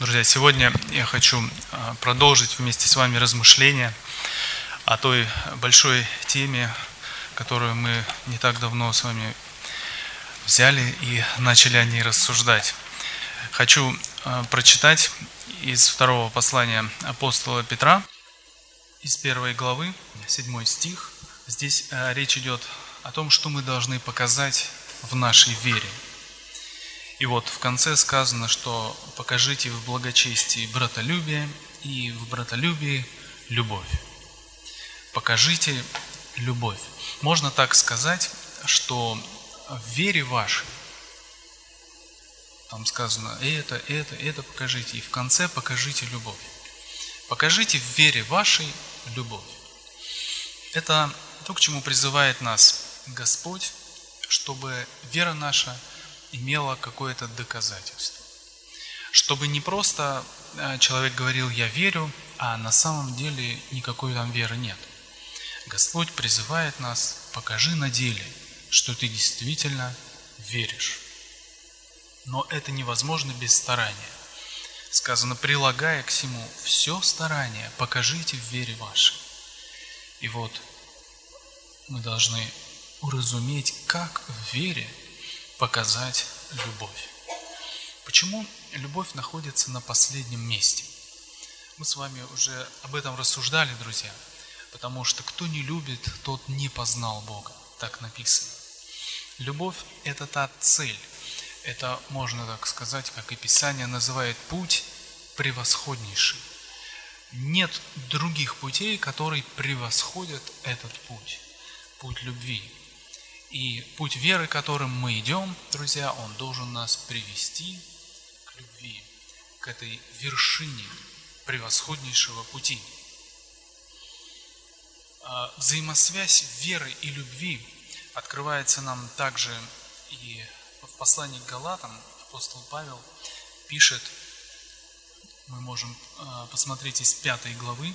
Друзья, сегодня я хочу продолжить вместе с вами размышления о той большой теме, которую мы не так давно с вами взяли и начали о ней рассуждать. Хочу прочитать из второго послания апостола Петра, из 1 главы, 7 стих. Здесь речь идет о том, что мы должны показать в нашей вере. И вот в конце сказано, что покажите в благочестии братолюбие и в братолюбии любовь. Покажите любовь. Можно так сказать, что в вере вашей, там сказано это покажите, и в конце покажите любовь. Покажите в вере вашей любовь. Это то, к чему призывает нас Господь, чтобы вера наша имела какое-то доказательство. Чтобы не просто человек говорил «я верю», а на самом деле никакой там веры нет. Господь призывает нас: покажи на деле, что ты действительно веришь. Но это невозможно без старания. Сказано: прилагая к всему все старание, покажите в вере вашей. И вот мы должны уразуметь, как в вере показать любовь. Почему любовь находится на последнем месте? Мы с вами уже об этом рассуждали, друзья. Потому что кто не любит, тот не познал Бога. Так написано. Любовь – это та цель. Это, можно так сказать, как и Писание называет, путь превосходнейший. Нет других путей, которые превосходят этот путь. Путь любви. И путь веры, которым мы идем, друзья, он должен нас привести к любви, к этой вершине превосходнейшего пути. Взаимосвязь веры и любви открывается нам также и в послании к Галатам. Апостол Павел пишет, мы можем посмотреть из 5 главы,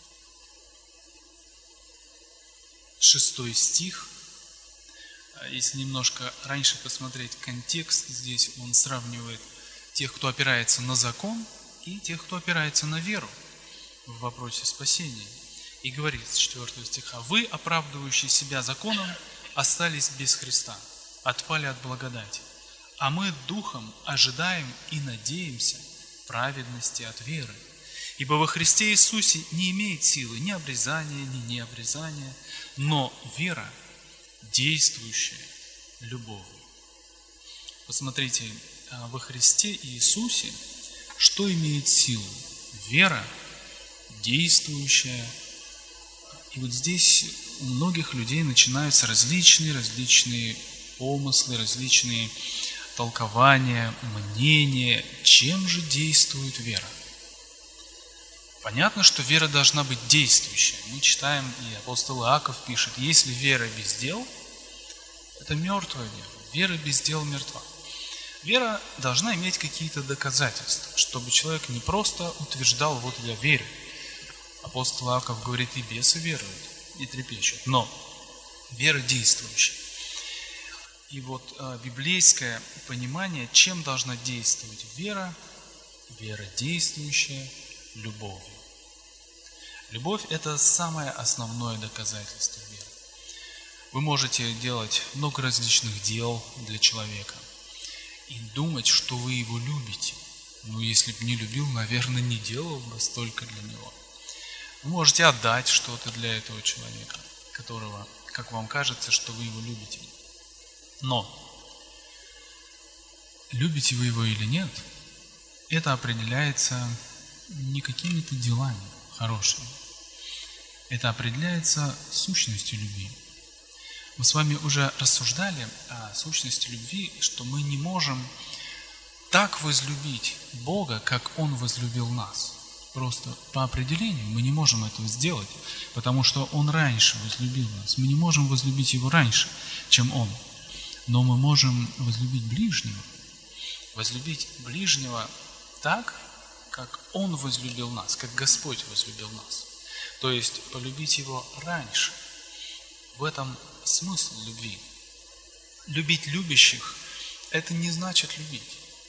6 стих. Если немножко раньше посмотреть контекст, здесь он сравнивает тех, кто опирается на закон, и тех, кто опирается на веру в вопросе спасения. И говорит с 4 стиха: «Вы, оправдывающие себя законом, остались без Христа, отпали от благодати, а мы духом ожидаем и надеемся праведности от веры. Ибо во Христе Иисусе не имеет силы ни обрезания, ни необрезания, но вера, действующая любовью». Посмотрите, во Христе Иисусе что имеет силу? Вера, действующая. И вот здесь у многих людей начинаются различные помыслы, различные толкования, мнения. Чем же действует вера? Понятно, что вера должна быть действующая. Мы читаем, и апостол Иаков пишет: если вера без дел, это мертвая вера. Вера без дел мертва. Вера должна иметь какие-то доказательства, чтобы человек не просто утверждал: вот я верю. Апостол Иаков говорит: и бесы веруют, и трепещут. Но вера действующая. И вот библейское понимание, чем должна действовать вера? Вера действующая любовью. Любовь – это самое основное доказательство веры. Вы можете делать много различных дел для человека и думать, что вы его любите. Но если бы не любил, наверное, не делал бы столько для него. Вы можете отдать что-то для этого человека, которого, как вам кажется, что вы его любите. Но любите вы его или нет, это определяется не какими-то делами хорошими. Это определяется сущностью любви. Мы с вами уже рассуждали о сущности любви, что мы не можем так возлюбить Бога, как Он возлюбил нас. Просто по определению мы не можем этого сделать, потому что Он раньше возлюбил нас. Мы не можем возлюбить Его раньше, чем Он. Но мы можем возлюбить ближнего. Возлюбить ближнего так, как Он возлюбил нас, как Господь возлюбил нас. То есть полюбить Его раньше. В этом смысл любви. Любить любящих – это не значит любить.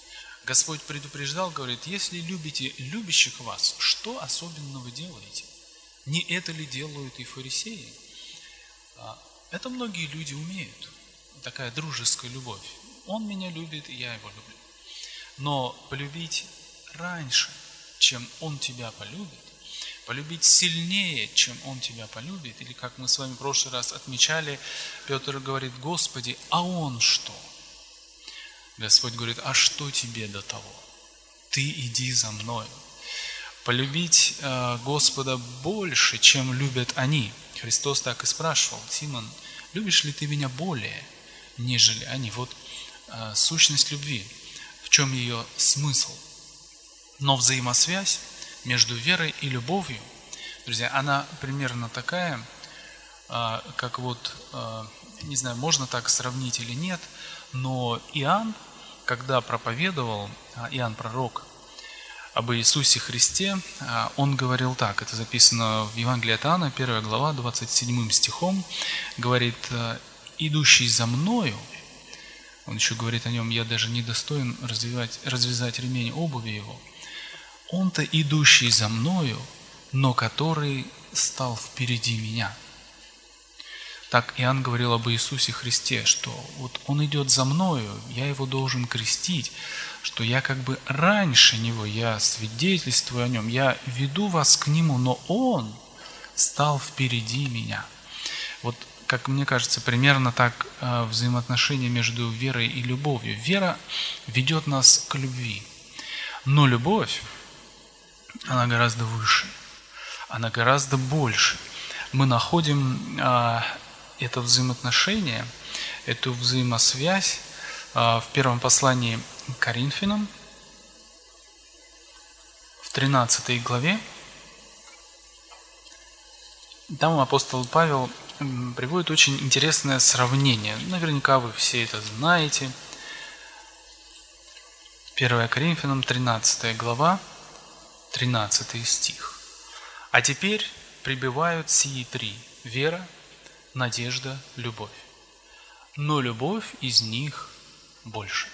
Господь предупреждал, говорит, если любите любящих вас, что особенно вы делаете? Не это ли делают и фарисеи? Это многие люди умеют. Такая дружеская любовь. Он меня любит, и я его люблю. Но полюбить раньше, чем он тебя полюбит, полюбить сильнее, чем он тебя полюбит, или как мы с вами в прошлый раз отмечали, Петр говорит, Господи, а он что? Господь говорит, а что тебе до того? Ты иди за мною. Полюбить Господа больше, чем любят они. Христос так и спрашивал, Симон, любишь ли ты меня более, нежели они? Вот сущность любви, в чем ее смысл? Но взаимосвязь между верой и любовью, друзья, она примерно такая, как вот, не знаю, можно так сравнить или нет, но Иоанн, когда проповедовал, Иоанн пророк, об Иисусе Христе, он говорил так, это записано в Евангелии от Иоанна, 1 глава, 27 стихом, говорит, идущий за мною, он еще говорит о нем, я даже не достоин развязать ремень обуви его, он-то идущий за мною, но который стал впереди меня. Так Иоанн говорил об Иисусе Христе, что вот Он идет за мною, я Его должен крестить, что я как бы раньше Него, я свидетельствую о Нем, я веду вас к Нему, но Он стал впереди меня. Вот, как мне кажется, примерно так взаимоотношения между верой и любовью. Вера ведет нас к любви, но любовь, она гораздо выше, она гораздо больше. Мы находим это взаимоотношение, эту взаимосвязь в первом послании к Коринфянам, в 13 главе. Там апостол Павел приводит очень интересное сравнение. Наверняка вы все это знаете. 1 Коринфянам, 13 глава, 13 стих. «А теперь пребывают сии три – вера, надежда, любовь. Но любовь из них больше».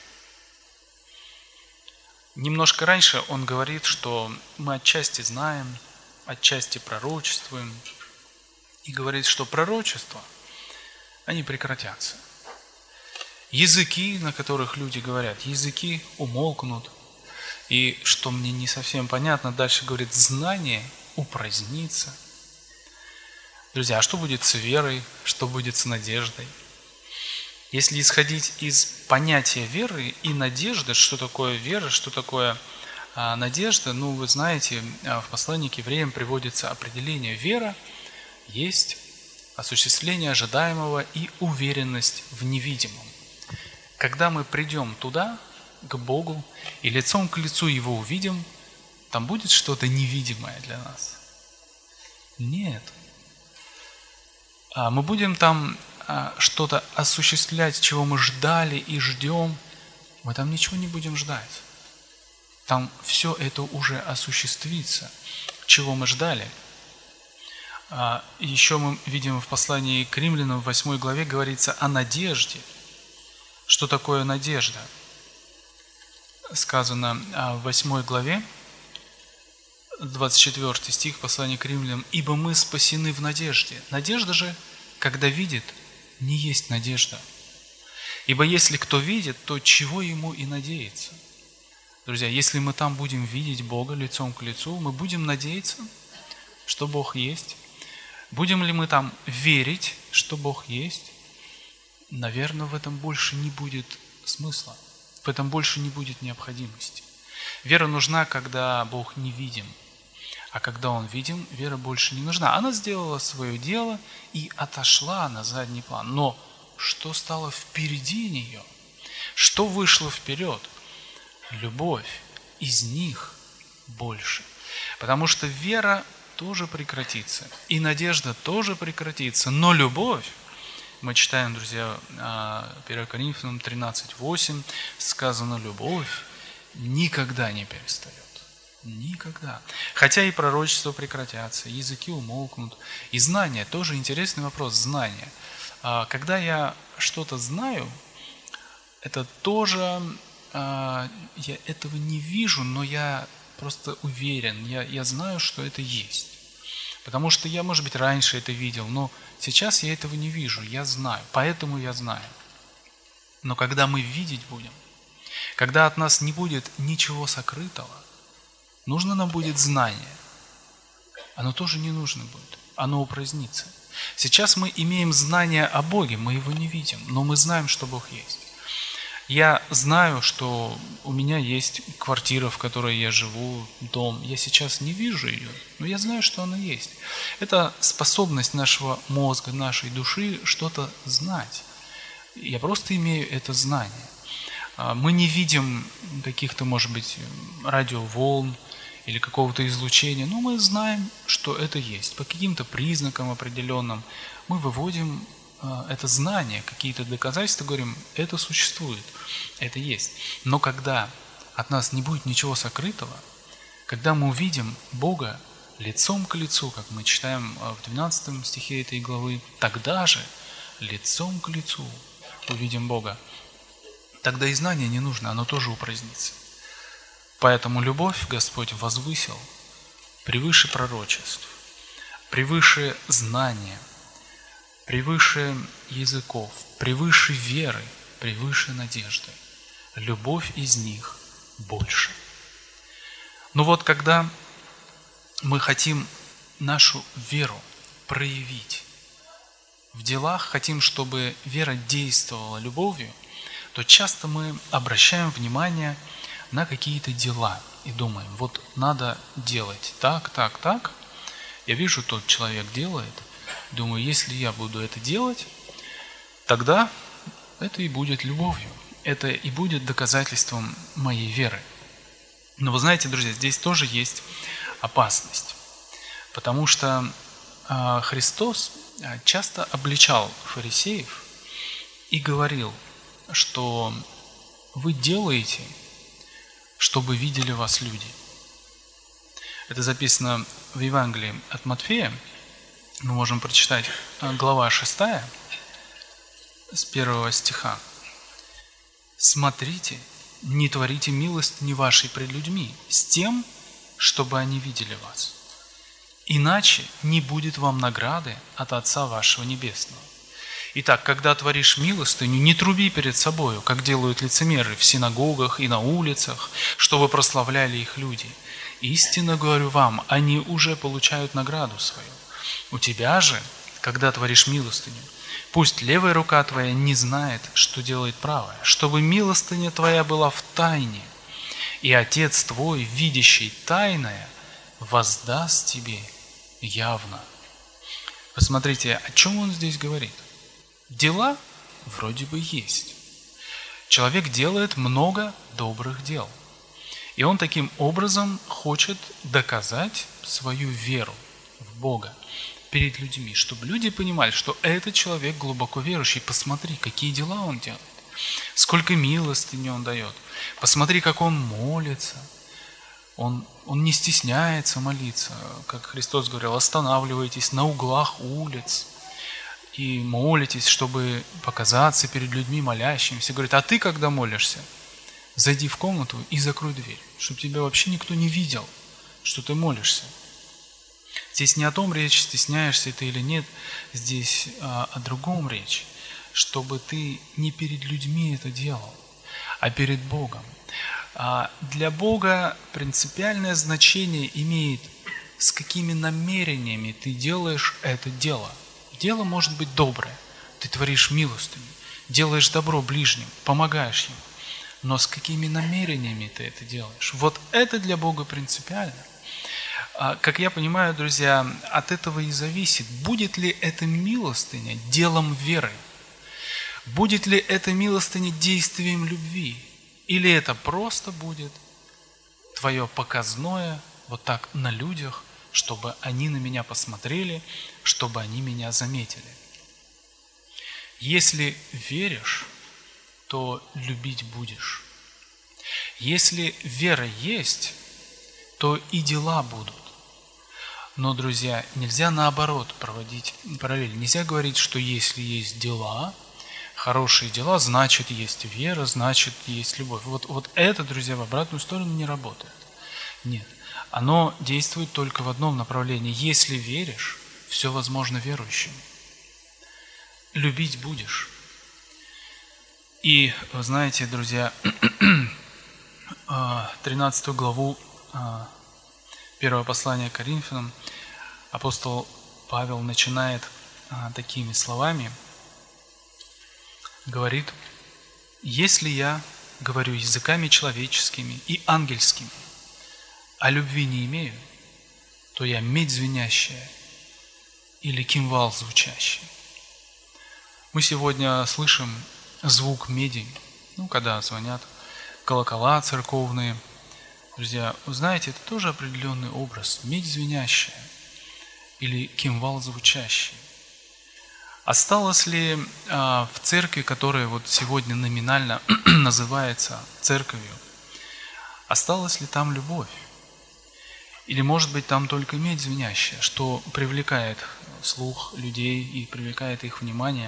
Немножко раньше он говорит, что мы отчасти знаем, отчасти пророчествуем, и говорит, что пророчества, они прекратятся. Языки, на которых люди говорят, языки умолкнут. И что мне не совсем понятно, дальше говорит, знание упразднится. Друзья, а что будет с верой, что будет с надеждой? Если исходить из понятия веры и надежды, что такое вера, что такое надежда, ну вы знаете, в послании к евреям приводится определение: вера есть осуществление ожидаемого и уверенность в невидимом. Когда мы придем туда, к Богу, и лицом к лицу Его увидим, там будет что-то невидимое для нас? Нет. Мы будем там что-то осуществлять, чего мы ждали и ждем. Мы там ничего не будем ждать. Там все это уже осуществится, чего мы ждали. Еще мы видим в послании к Римлянам в 8 главе говорится о надежде. Что такое надежда? Сказано в 8 главе, 24 стих, послание к Римлянам: «Ибо мы спасены в надежде». Надежда же, когда видит, не есть надежда. Ибо если кто видит, то чего ему и надеяться? Друзья, если мы там будем видеть Бога лицом к лицу, мы будем надеяться, что Бог есть. Будем ли мы там верить, что Бог есть? Наверное, в этом больше не будет смысла. В этом больше не будет необходимости. Вера нужна, когда Бог не видим. А когда Он видим, вера больше не нужна. Она сделала свое дело и отошла на задний план. Но что стало впереди нее? Что вышло вперед? Любовь. Из них больше. Потому что вера тоже прекратится. И надежда тоже прекратится. Но любовь, мы читаем, друзья, 1 Коринфянам 13:8, сказано: любовь никогда не перестает. Никогда. Хотя и пророчества прекратятся, языки умолкнут. И знания, тоже интересный вопрос, знания. Когда я что-то знаю, это тоже я этого не вижу, но я просто уверен, я знаю, что это есть. Потому что я, может быть, раньше это видел, но сейчас я этого не вижу, я знаю, поэтому я знаю. Но когда мы видеть будем, когда от нас не будет ничего сокрытого, нужно нам будет знание. Оно тоже не нужно будет, оно упразднится. Сейчас мы имеем знание о Боге, мы его не видим, но мы знаем, что Бог есть. Я знаю, что у меня есть квартира, в которой я живу, дом. Я сейчас не вижу ее, но я знаю, что она есть. Это способность нашего мозга, нашей души что-то знать. Я просто имею это знание. Мы не видим каких-то, может быть, радиоволн или какого-то излучения, но мы знаем, что это есть. По каким-то признакам определенным мы выводим это знание, какие-то доказательства, говорим, это существует, это есть. Но когда от нас не будет ничего сокрытого, когда мы увидим Бога лицом к лицу, как мы читаем в 12 стихе этой главы, тогда же лицом к лицу увидим Бога, тогда и знание не нужно, оно тоже упразднится. Поэтому любовь Господь возвысил превыше пророчеств, превыше знания, превыше языков, превыше веры, превыше надежды. Любовь из них больше. Но вот когда мы хотим нашу веру проявить в делах, хотим, чтобы вера действовала любовью, то часто мы обращаем внимание на какие-то дела и думаем, вот надо делать так, так, так. Я вижу, тот человек делает. Думаю, если я буду это делать, тогда это и будет любовью. Это и будет доказательством моей веры. Но вы знаете, друзья, здесь тоже есть опасность. Потому что Христос часто обличал фарисеев и говорил, что вы делаете, чтобы видели вас люди. Это записано в Евангелии от Матфея. Мы можем прочитать глава 6, с 1 стиха. «Смотрите, не творите милостыни вашей пред людьми, с тем, чтобы они видели вас. Иначе не будет вам награды от Отца вашего Небесного. Итак, когда творишь милостыню, не труби перед собою, как делают лицемеры в синагогах и на улицах, чтобы прославляли их люди. Истинно говорю вам, они уже получают награду свою. У тебя же, когда творишь милостыню, пусть левая рука твоя не знает, что делает правая, чтобы милостыня твоя была в тайне, и Отец твой, видящий тайное, воздаст тебе явно». Посмотрите, о чем он здесь говорит. Дела вроде бы есть. Человек делает много добрых дел. И он таким образом хочет доказать свою веру в Бога перед людьми, чтобы люди понимали, что этот человек глубоко верующий. Посмотри, какие дела он делает, сколько милостыни он дает. Посмотри, как он молится. Он не стесняется молиться. Как Христос говорил, останавливайтесь на углах улиц и молитесь, чтобы показаться перед людьми молящимися. Говорит, а ты, когда молишься, зайди в комнату и закрой дверь, чтобы тебя вообще никто не видел, что ты молишься. Здесь не о том речь, стесняешься ты или нет, здесь о другом речь, чтобы ты не перед людьми это делал, а перед Богом. Для Бога принципиальное значение имеет, с какими намерениями ты делаешь это дело. Дело может быть доброе, ты творишь милостыню, делаешь добро ближним, помогаешь им. Но с какими намерениями ты это делаешь? Вот это для Бога принципиально. Как я понимаю, друзья, от этого и зависит, будет ли эта милостыня делом веры, будет ли эта милостыня действием любви, или это просто будет твое показное вот так на людях, чтобы они на меня посмотрели, чтобы они меня заметили. Если веришь, то любить будешь. Если вера есть, то и дела будут. Но, друзья, нельзя наоборот проводить параллель. Нельзя говорить, что если есть дела, хорошие дела, значит есть вера, значит есть любовь. Вот это, друзья, в обратную сторону не работает. Нет. Оно действует только в одном направлении. Если веришь, все возможно верующим. Любить будешь. И, вы знаете, друзья, 13 главу 1 послания к Коринфянам апостол Павел начинает такими словами. Говорит: «Если я говорю языками человеческими и ангельскими, а любви не имею, то я медь звенящая или кимвал звучащий». Мы сегодня слышим звук меди, когда звонят колокола церковные. Друзья, вы знаете, это тоже определенный образ. Медь звенящая или кимвал звучащий. Осталось ли в церкви, которая вот сегодня номинально называется церковью, осталась ли там любовь? Или, может быть, там только медь звенящая, что привлекает слух людей и привлекает их внимание?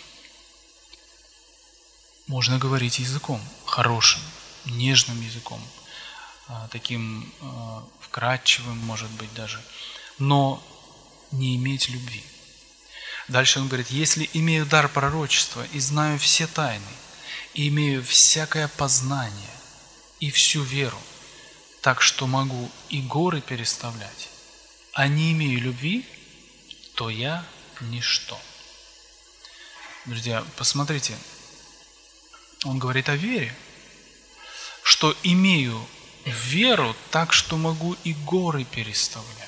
Можно говорить языком, хорошим, нежным языком, таким вкрадчивым, может быть, даже, но не иметь любви. Дальше он говорит: «Если имею дар пророчества и знаю все тайны, и имею всякое познание и всю веру, так что могу и горы переставлять, а не имею любви, то я ничто». Друзья, посмотрите, он говорит о вере, что имею веру так, что могу и горы переставлять.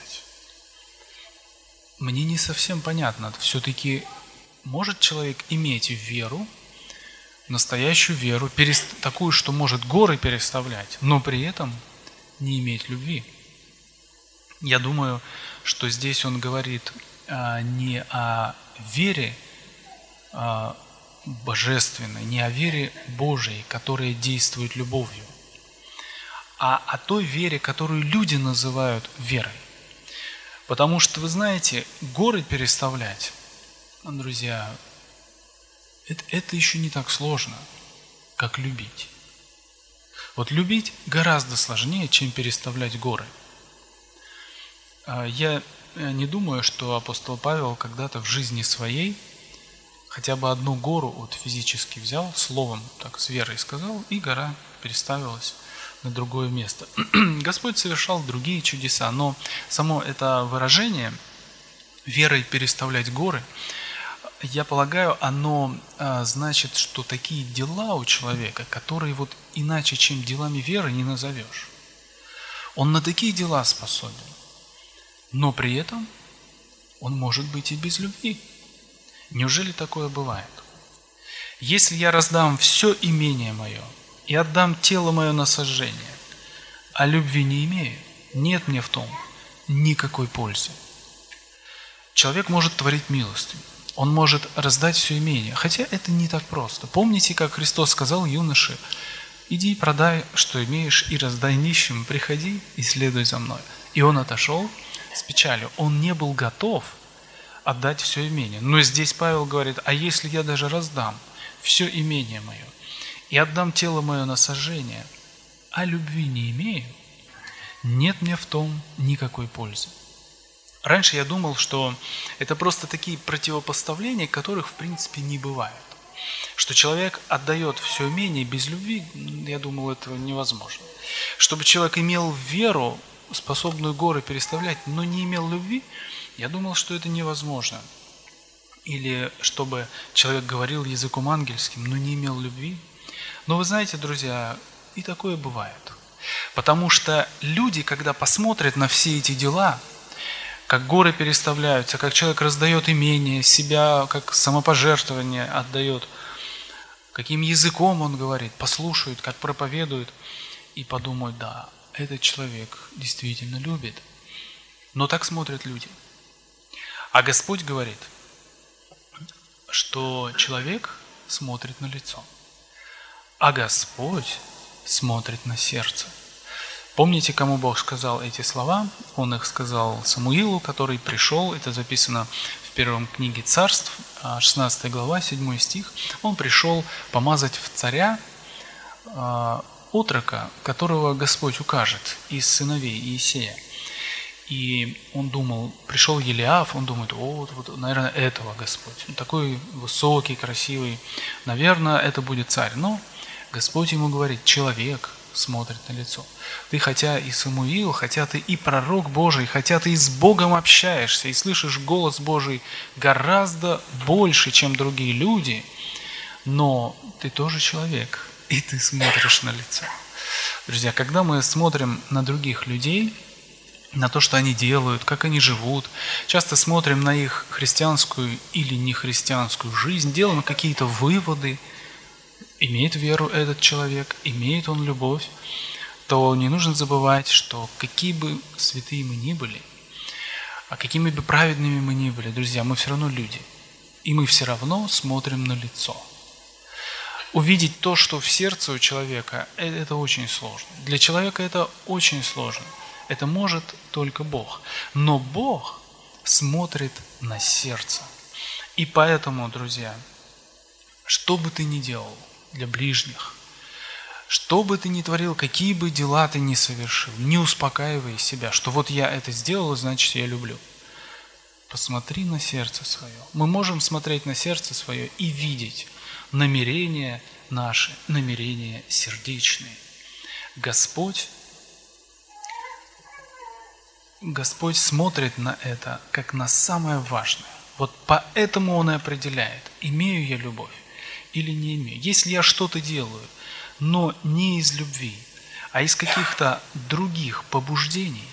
Мне не совсем понятно, все-таки может человек иметь веру, настоящую веру, такую, что может горы переставлять, но при этом не иметь любви. Я думаю, что здесь он говорит не о вере божественной, не о вере Божией, которая действует любовью, а о той вере, которую люди называют верой. Потому что, вы знаете, горы переставлять, друзья, это еще не так сложно, как любить. Вот любить гораздо сложнее, чем переставлять горы. Я не думаю, что апостол Павел когда-то в жизни своей хотя бы одну гору вот физически взял, словом так с верой сказал, и гора переставилась на другое место. Господь совершал другие чудеса, но само это выражение «верой переставлять горы», я полагаю, оно значит, что такие дела у человека, которые вот иначе, чем делами веры, не назовешь. Он на такие дела способен, но при этом он может быть и без любви. Неужели такое бывает? «Если я раздам все имение мое и отдам тело мое на сожжение, а любви не имею, нет мне в том никакой пользы». Человек может творить милостыню, он может раздать все имение, хотя это не так просто. Помните, как Христос сказал юноше: «Иди, продай, что имеешь, и раздай нищим, приходи и следуй за мной». И он отошел с печалью. Он не был готов отдать все имение. Но здесь Павел говорит: а если я даже раздам все имение мое и отдам тело мое на сожжение, а любви не имею, нет мне в том никакой пользы. Раньше я думал, что это просто такие противопоставления, которых в принципе не бывает. Что человек отдает все имение без любви, я думал, этого невозможно. Чтобы человек имел веру, способную горы переставлять, но не имел любви, я думал, что это невозможно. Или чтобы человек говорил языком ангельским, но не имел любви. Но вы знаете, друзья, и такое бывает. Потому что люди, когда посмотрят на все эти дела, как горы переставляются, как человек раздает имение, себя как самопожертвование отдает, каким языком он говорит, послушают, как проповедует, и подумают: да, этот человек действительно любит. Но так смотрят люди. А Господь говорит, что человек смотрит на лицо, а Господь смотрит на сердце. Помните, кому Бог сказал эти слова? Он их сказал Самуилу, который пришел, это записано в первом книге Царств, 16 глава, 7 стих, он пришел помазать в царя отрока, которого Господь укажет из сыновей Иисея. И он думал, пришел Елиаф, он думает, вот, наверное, этого Господь. Он такой высокий, красивый, наверное, это будет царь. Но Господь ему говорит, человек смотрит на лицо. Ты хотя и Самуил, хотя ты и пророк Божий, хотя ты и с Богом общаешься, и слышишь голос Божий гораздо больше, чем другие люди, но ты тоже человек, и ты смотришь на лицо. Друзья, когда мы смотрим на других людей, на то, что они делают, как они живут, часто смотрим на их христианскую или нехристианскую жизнь, делаем какие-то выводы, имеет веру этот человек, имеет он любовь, то не нужно забывать, что какие бы святые мы ни были, а какими бы праведными мы ни были, друзья, мы все равно люди. И мы все равно смотрим на лицо. Увидеть то, что в сердце у человека, это очень сложно. Для человека это очень сложно. Это может только Бог. Но Бог смотрит на сердце. И поэтому, друзья, что бы ты ни делал для ближних, что бы ты ни творил, какие бы дела ты ни совершил, не успокаивай себя, что вот я это сделал, значит я люблю. Посмотри на сердце свое. Мы можем смотреть на сердце свое и видеть намерения наши, намерения сердечные. Господь смотрит на это как на самое важное. Вот поэтому Он и определяет, имею я любовь или не имею. Если я что-то делаю, но не из любви, а из каких-то других побуждений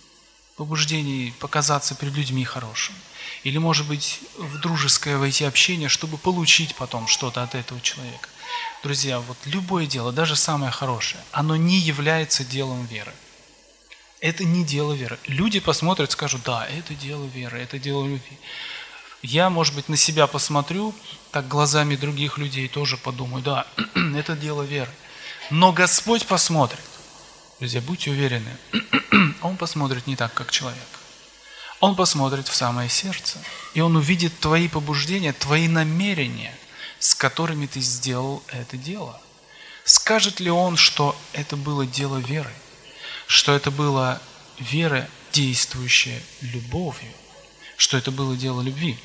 показаться перед людьми хорошим, или, может быть, в дружеское войти общение, чтобы получить потом что-то от этого человека. Друзья, вот любое дело, даже самое хорошее, оно не является делом веры. Это не дело веры. Люди посмотрят, скажут, да, это дело веры, это дело любви. Я, может быть, на себя посмотрю, так глазами других людей тоже подумаю, да, это дело веры. Но Господь посмотрит. Друзья, будьте уверены, Он посмотрит не так, как человек. Он посмотрит в самое сердце. И Он увидит твои побуждения, твои намерения, с которыми ты сделал это дело. Скажет ли Он, что это было дело веры? Что это было вера, действующая любовью? Что это было дело любви?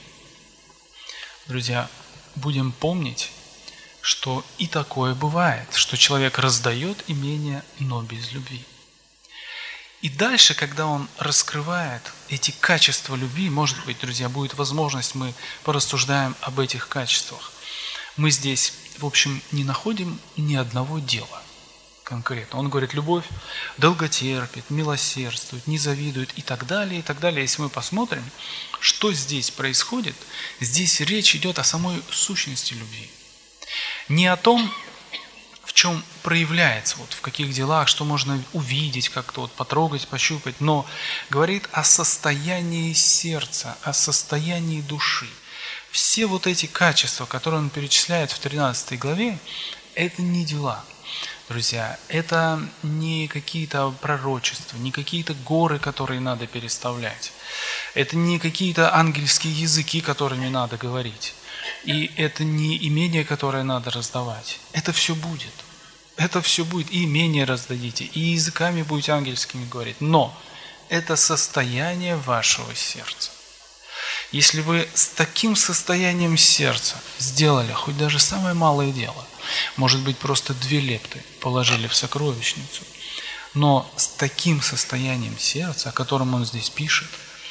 Друзья, будем помнить, что и такое бывает, что человек раздает имение, но без любви. И дальше, когда он раскрывает эти качества любви, может быть, друзья, будет возможность, мы порассуждаем об этих качествах. Мы здесь, в общем, не находим ни одного дела конкретно. Он говорит, любовь долготерпит, милосердствует, не завидует и так далее, и так далее. Если мы посмотрим, что здесь происходит, здесь речь идет о самой сущности любви. Не о том, в чем проявляется, вот в каких делах, что можно увидеть, как-то вот потрогать, пощупать, но говорит о состоянии сердца, о состоянии души. Все вот эти качества, которые он перечисляет в 13 главе, это не дела. Друзья, это не какие-то пророчества, не какие-то горы, которые надо переставлять. Это не какие-то ангельские языки, которыми надо говорить. И это не имение, которое надо раздавать. Это все будет. Это все будет. И имение раздадите, и языками будете ангельскими говорить. Но это состояние вашего сердца. Если вы с таким состоянием сердца сделали хоть даже самое малое дело, может быть, просто 2 лепты положили в сокровищницу, но с таким состоянием сердца, о котором он здесь пишет,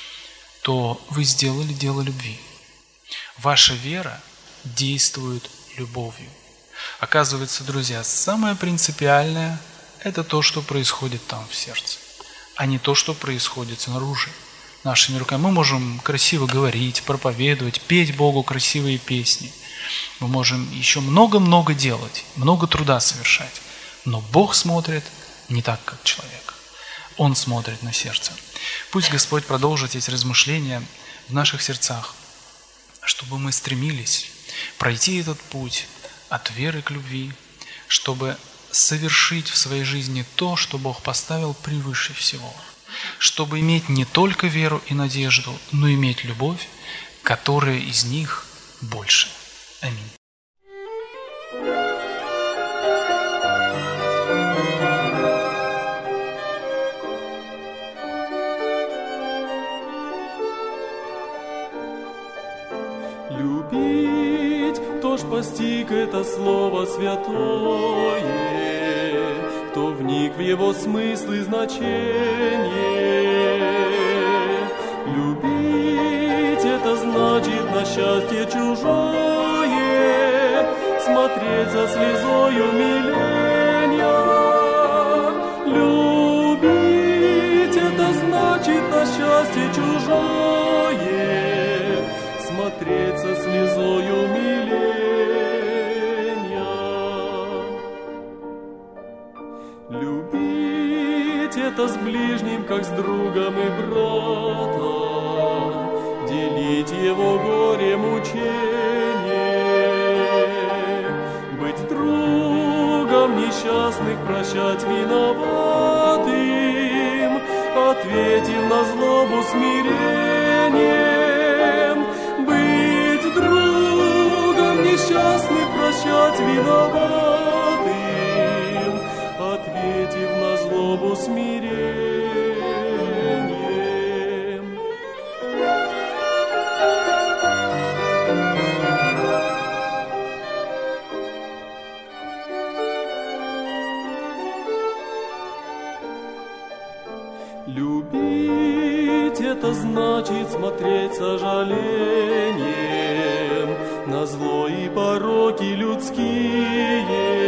то вы сделали дело любви. Ваша вера действует любовью. Оказывается, друзья, самое принципиальное – это то, что происходит там в сердце, а не то, что происходит снаружи. Нашими руками мы можем красиво говорить, проповедовать, петь Богу красивые песни. Мы можем еще много-много делать, много труда совершать. Но Бог смотрит не так, как человек. Он смотрит на сердце. Пусть Господь продолжит эти размышления в наших сердцах, чтобы мы стремились пройти этот путь от веры к любви, чтобы совершить в своей жизни то, что Бог поставил превыше всего, чтобы иметь не только веру и надежду, но иметь любовь, которое из них больше. Аминь. Любить, кто ж постиг это слово святое, кто вник в его смысл и значение. Любить, это значит на счастье чужое смотреть за слезой умиления. Любить, это значит на счастье чужое смотреть со слезой умиления. Любить это с ближним, как с другом и братом, делить его горе мучение, быть другом несчастных, прощать виноватым, ответив на злобу смирением, быть другом несчастных, прощать виноватым, ответив на злобу смирением. Любить это значит смотреть с сожалением на зло и пороки людские,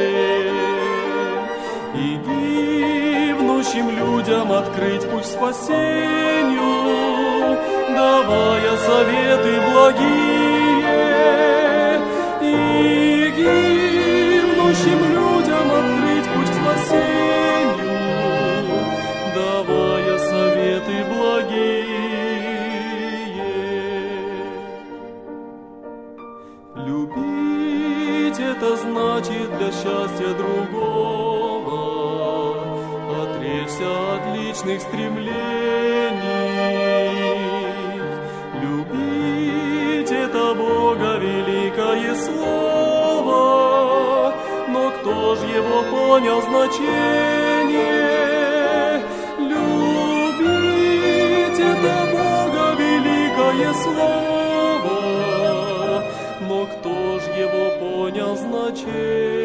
и гибнущим людям открыть путь к спасению, давая советы благие, и гибнущим людям открыть путь к спасению, давая советы благие. Любить это значит для счастья другого отречься от личных стремлений. Любить это Бога великое слово, но кто ж его понял значение? Любить это Бога великое слово, но кто ж его понял значение?